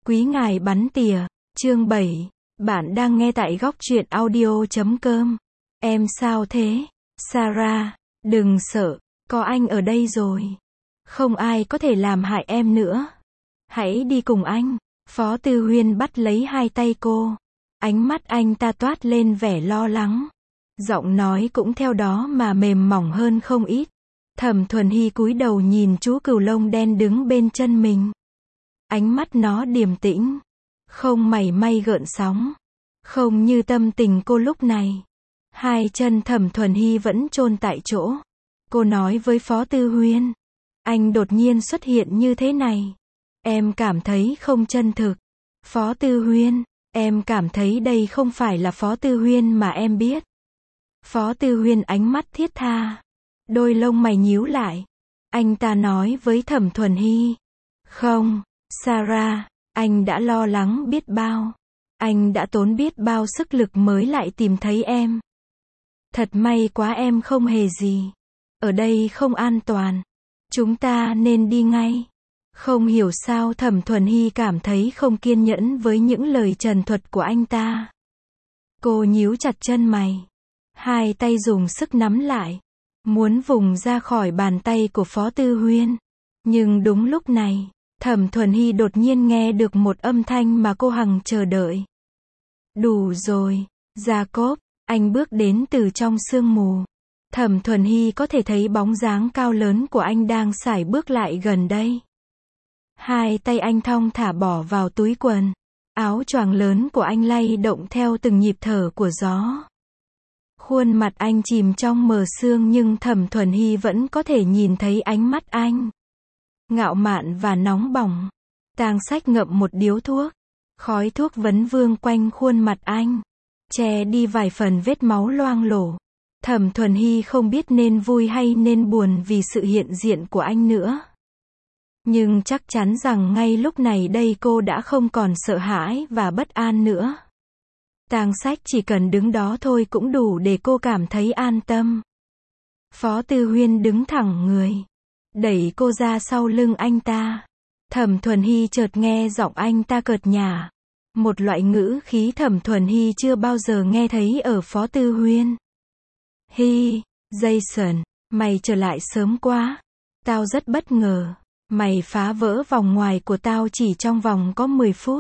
Quý ngài bắn tỉa, chương 7. Bạn đang nghe tại góc truyện audio.com. Em sao thế? Sarah, đừng sợ, có anh ở đây rồi. Không ai có thể làm hại em nữa. Hãy đi cùng anh. Phó Tư Huyên bắt lấy hai tay cô. Ánh mắt anh ta toát lên vẻ lo lắng. Giọng nói cũng theo đó mà mềm mỏng hơn không ít. Thẩm Thuần Hy cúi đầu nhìn chú cừu lông đen đứng bên chân mình. Ánh mắt nó điềm tĩnh, không mảy may gợn sóng, không như tâm tình cô lúc này. Hai chân Thẩm Thuần Hy vẫn chôn tại chỗ. Cô nói với Phó Tư Huyên, anh đột nhiên xuất hiện như thế này, em cảm thấy không chân thực. Phó Tư Huyên, em cảm thấy đây không phải là Phó Tư Huyên mà em biết. Phó Tư Huyên ánh mắt thiết tha, đôi lông mày nhíu lại. Anh ta nói với Thẩm Thuần Hy, không, Sarah, anh đã lo lắng biết bao. Anh đã tốn biết bao sức lực mới lại tìm thấy em. Thật may quá em không hề gì. Ở đây không an toàn. Chúng ta nên đi ngay. Không hiểu sao Thẩm Thuần Hy cảm thấy không kiên nhẫn với những lời trần thuật của anh ta. Cô nhíu chặt chân mày. Hai tay dùng sức nắm lại. Muốn vùng ra khỏi bàn tay của Phó Tư Huyên. Nhưng đúng lúc này, Thẩm Thuần Hy đột nhiên nghe được một âm thanh mà cô hằng chờ đợi. Đủ rồi, Jacob, anh bước đến từ trong sương mù. Thẩm Thuần Hy có thể thấy bóng dáng cao lớn của anh đang sải bước lại gần đây. Hai tay anh thong thả bỏ vào túi quần. Áo choàng lớn của anh lay động theo từng nhịp thở của gió. Khuôn mặt anh chìm trong mờ sương nhưng Thẩm Thuần Hy vẫn có thể nhìn thấy ánh mắt anh. Ngạo mạn và nóng bỏng. Tang Sách ngậm một điếu thuốc. Khói thuốc vấn vương quanh khuôn mặt anh. Che đi vài phần vết máu loang lổ. Thẩm Thuần Hy không biết nên vui hay nên buồn vì sự hiện diện của anh nữa. Nhưng chắc chắn rằng ngay lúc này đây cô đã không còn sợ hãi và bất an nữa. Tang Sách chỉ cần đứng đó thôi cũng đủ để cô cảm thấy an tâm. Phó Tư Huyên đứng thẳng người. Đẩy cô ra sau lưng anh ta. Thẩm Thuần Hy chợt nghe giọng anh ta cợt nhả. Một loại ngữ khí Thẩm Thuần Hy chưa bao giờ nghe thấy ở Phó Tư Huyên. Hy, Jason, mày trở lại sớm quá. Tao rất bất ngờ. Mày phá vỡ vòng ngoài của tao chỉ trong vòng có 10 phút.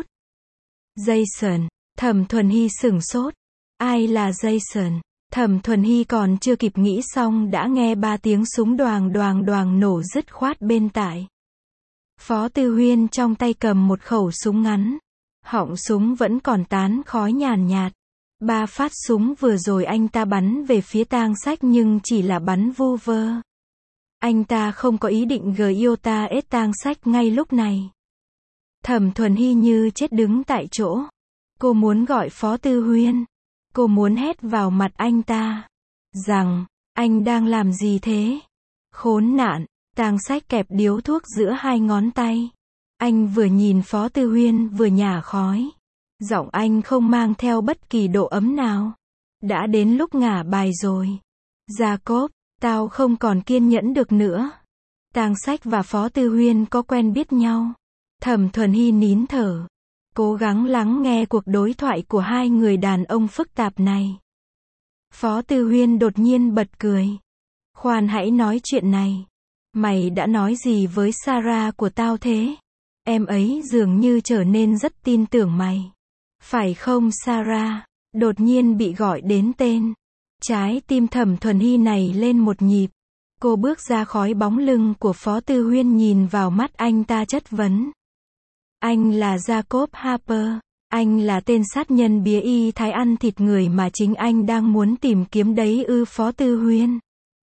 Jason, Thẩm Thuần Hy sửng sốt. Ai là Jason? Thẩm Thuần Hy còn chưa kịp nghĩ xong đã nghe 3 tiếng súng đoàng đoàng đoàng nổ dứt khoát bên tai. Phó Tư Huyên trong tay cầm một khẩu súng ngắn. Họng súng vẫn còn tán khói nhàn nhạt. 3 phát súng vừa rồi anh ta bắn về phía Tang Sách nhưng chỉ là bắn vu vơ. Anh ta không có ý định Giota ết Tang Sách ngay lúc này. Thẩm Thuần Hy như chết đứng tại chỗ. Cô muốn gọi Phó Tư Huyên. Cô muốn hét vào mặt anh ta. Rằng, anh đang làm gì thế? Khốn nạn, Tang Sách kẹp điếu thuốc giữa hai ngón tay. Anh vừa nhìn Phó Tư Huyên vừa nhả khói. Giọng anh không mang theo bất kỳ độ ấm nào. Đã đến lúc ngả bài rồi. Jacob, tao không còn kiên nhẫn được nữa. Tang Sách và Phó Tư Huyên có quen biết nhau. Thẩm Thuần Hy nín thở. Cố gắng lắng nghe cuộc đối thoại của hai người đàn ông phức tạp này. Phó Tư Huyên đột nhiên bật cười. Khoan hãy nói chuyện này. Mày đã nói gì với Sarah của tao thế? Em ấy dường như trở nên rất tin tưởng mày. Phải không Sarah? Đột nhiên bị gọi đến tên. Trái tim Thẩm Thuần Hy này lên một nhịp. Cô bước ra khỏi bóng lưng của Phó Tư Huyên nhìn vào mắt anh ta chất vấn. Anh là Jacob Harper. Anh là tên sát nhân bía y thái ăn thịt người mà chính anh đang muốn tìm kiếm đấy ư Phó Tư Huyên?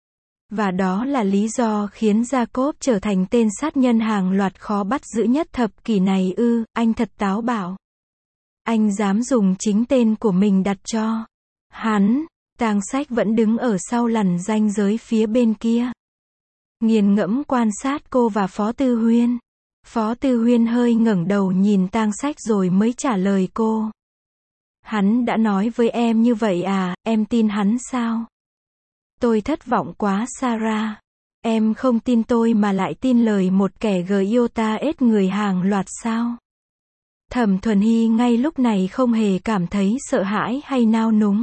Và đó là lý do khiến Jacob trở thành tên sát nhân hàng loạt khó bắt giữ nhất thập kỷ này ư? Anh thật táo bạo. Anh dám dùng chính tên của mình đặt cho hắn. Tang Sách vẫn đứng ở sau lằn ranh giới phía bên kia. Nghiền ngẫm quan sát cô và Phó Tư Huyên. Phó Tư Huyên hơi ngẩng đầu nhìn Tang Sách rồi mới trả lời cô. Hắn đã nói với em như vậy à, em tin hắn sao? Tôi thất vọng quá Sarah. Em không tin tôi mà lại tin lời một kẻ Giota ết người hàng loạt sao? Thẩm Thuần Hy ngay lúc này không hề cảm thấy sợ hãi hay nao núng.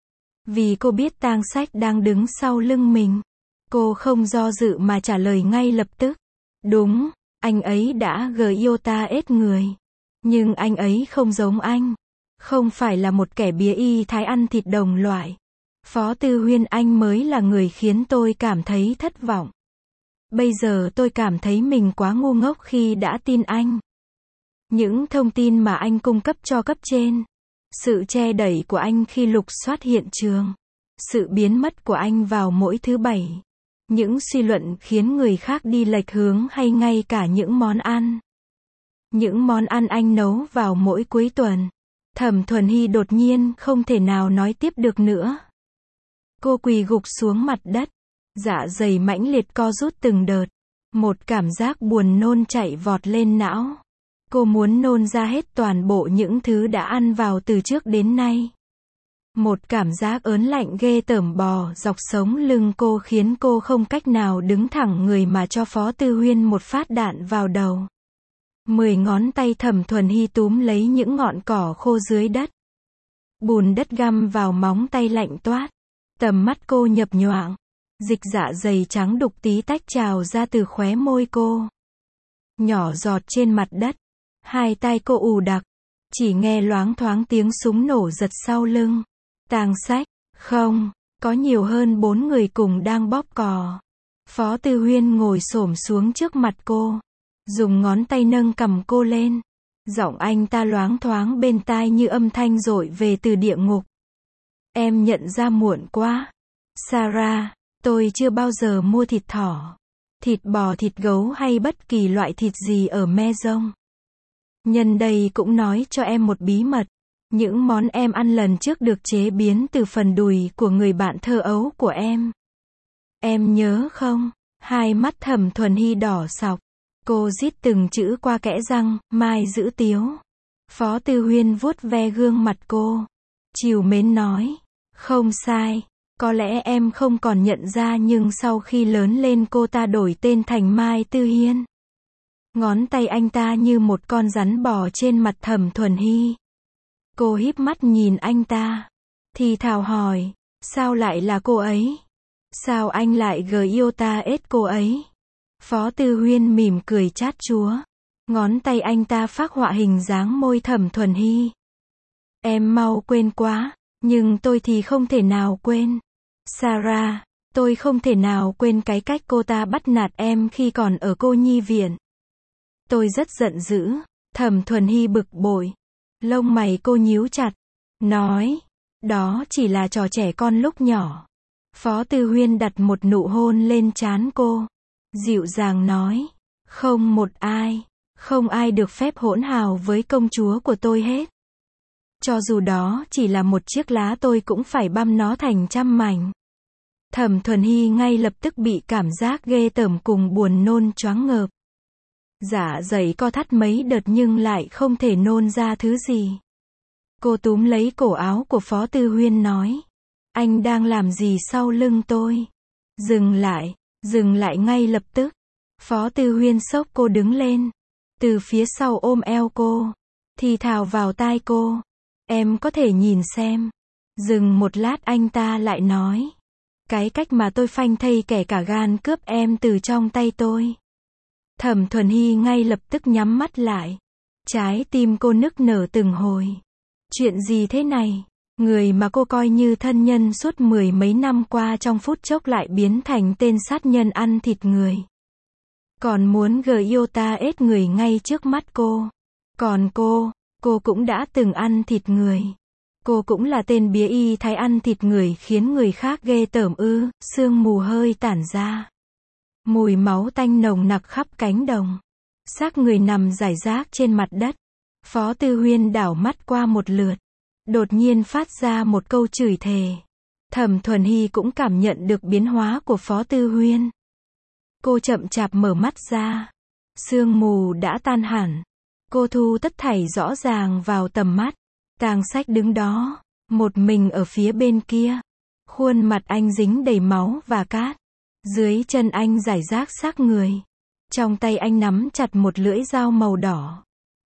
Vì cô biết Tang Sách đang đứng sau lưng mình. Cô không do dự mà trả lời ngay lập tức. Đúng, anh ấy đã yêu ta ết người. Nhưng anh ấy không giống anh. Không phải là một kẻ bía y thái ăn thịt đồng loại. Phó Tư Huyên, anh mới là người khiến tôi cảm thấy thất vọng. Bây giờ tôi cảm thấy mình quá ngu ngốc khi đã tin anh. Những thông tin mà anh cung cấp cho cấp trên. Sự che đẩy của anh khi lục soát hiện trường. Sự biến mất của anh vào mỗi thứ Bảy. Những suy luận khiến người khác đi lệch hướng hay ngay cả những món ăn. Những món ăn anh nấu vào mỗi cuối tuần. Thẩm Thuần Hy đột nhiên không thể nào nói tiếp được nữa. Cô quỳ gục xuống mặt đất. Dạ dày mãnh liệt co rút từng đợt. Một cảm giác buồn nôn chạy vọt lên não. Cô muốn nôn ra hết toàn bộ những thứ đã ăn vào từ trước đến nay. Một cảm giác ớn lạnh ghê tởm bò dọc sống lưng cô khiến cô không cách nào đứng thẳng người mà cho Phó Tư Huyên một phát đạn vào đầu. 10 ngón tay Thẩm Thuần Hy túm lấy những ngọn cỏ khô dưới đất. Bùn đất găm vào móng tay lạnh toát. Tầm mắt cô nhập nhoạng. Dịch dạ dày trắng đục tí tách trào ra từ khóe môi cô. Nhỏ giọt trên mặt đất. Hai tai cô ù đặc. Chỉ nghe loáng thoáng tiếng súng nổ giật sau lưng. Tang Sách, không, có nhiều hơn 4 người cùng đang bóp cò. Phó Tư Huyên ngồi xổm xuống trước mặt cô. Dùng ngón tay nâng cằm cô lên. Giọng anh ta loáng thoáng bên tai như âm thanh dội về từ địa ngục. Em nhận ra muộn quá. Sarah, tôi chưa bao giờ mua thịt thỏ, thịt bò, thịt gấu hay bất kỳ loại thịt gì ở Maison. Nhân đây cũng nói cho em một bí mật. Những món em ăn lần trước được chế biến từ phần đùi của người bạn thơ ấu của em. Em nhớ không? Hai mắt Thẩm Thuần Hy đỏ sọc. Cô rít từng chữ qua kẽ răng, mai giữ tiếu. Phó Tư Huyên vuốt ve gương mặt cô. Trìu mến nói. Không sai. Có lẽ em không còn nhận ra nhưng sau khi lớn lên cô ta đổi tên thành Mai Tư Hiên. Ngón tay anh ta như một con rắn bò trên mặt Thẩm Thuần Hy. Cô híp mắt nhìn anh ta. Thì thào hỏi. Sao lại là cô ấy? Sao anh lại yêu ta ết cô ấy? Phó Tư Huyên mỉm cười chát chúa. Ngón tay anh ta phác họa hình dáng môi Thẩm Thuần Hy. Em mau quên quá. Nhưng tôi thì không thể nào quên. Sarah, tôi không thể nào quên cái cách cô ta bắt nạt em khi còn ở cô nhi viện. Tôi rất giận dữ. Thẩm Thuần Hy bực bội. Lông mày cô nhíu chặt. Nói. Đó chỉ là trò trẻ con lúc nhỏ. Phó Tư Huyên đặt một nụ hôn lên trán cô. Dịu dàng nói. Không ai được phép hỗn hào với công chúa của tôi hết. Cho dù đó chỉ là một chiếc lá tôi cũng phải băm nó thành trăm mảnh. Thẩm Thuần Hy ngay lập tức bị cảm giác ghê tởm cùng buồn nôn choáng ngợp. Dạ dày co thắt mấy đợt nhưng lại không thể nôn ra thứ gì. Cô túm lấy cổ áo của Phó Tư Huyên nói. Anh đang làm gì sau lưng tôi? Dừng lại ngay lập tức. Phó Tư Huyên xốc cô đứng lên. Từ phía sau ôm eo cô. Thì thào vào tai cô. Em có thể nhìn xem. Dừng một lát anh ta lại nói. Cái cách mà tôi phanh thây kẻ cả gan cướp em từ trong tay tôi. Thẩm Thuần Hy ngay lập tức nhắm mắt lại. Trái tim cô nức nở từng hồi. Chuyện gì thế này? Người mà cô coi như thân nhân suốt 10 mấy năm qua trong phút chốc lại biến thành tên sát nhân ăn thịt người. Còn muốn yêu ta ết người ngay trước mắt cô. Còn cô cũng đã từng ăn thịt người. Cô cũng là tên bía y thái ăn thịt người khiến người khác ghê tởm ư? Sương mù hơi tản ra. Mùi máu tanh nồng nặc khắp cánh đồng. Xác người nằm rải rác trên mặt đất. Phó Tư Huyên đảo mắt qua một lượt. Đột nhiên phát ra một câu chửi thề. Thẩm Thuần Hy cũng cảm nhận được biến hóa của Phó Tư Huyên. Cô chậm chạp mở mắt ra. Sương mù đã tan hẳn. Cô thu tất thảy rõ ràng vào tầm mắt. Tang Sách đứng đó, một mình ở phía bên kia. Khuôn mặt anh dính đầy máu và cát. Dưới chân anh rải rác xác người. Trong tay anh nắm chặt một lưỡi dao màu đỏ.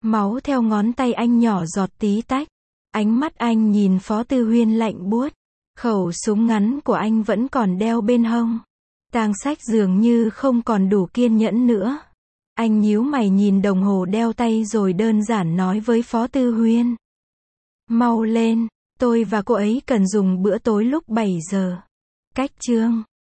Máu theo ngón tay anh nhỏ giọt tí tách. Ánh mắt anh nhìn Phó Tư Huyên lạnh buốt. Khẩu súng ngắn của anh vẫn còn đeo bên hông. Tang Sách dường như không còn đủ kiên nhẫn nữa. Anh nhíu mày nhìn đồng hồ đeo tay rồi đơn giản nói với Phó Tư Huyên. Mau lên, tôi và cô ấy cần dùng bữa tối lúc 7 giờ. Cách chương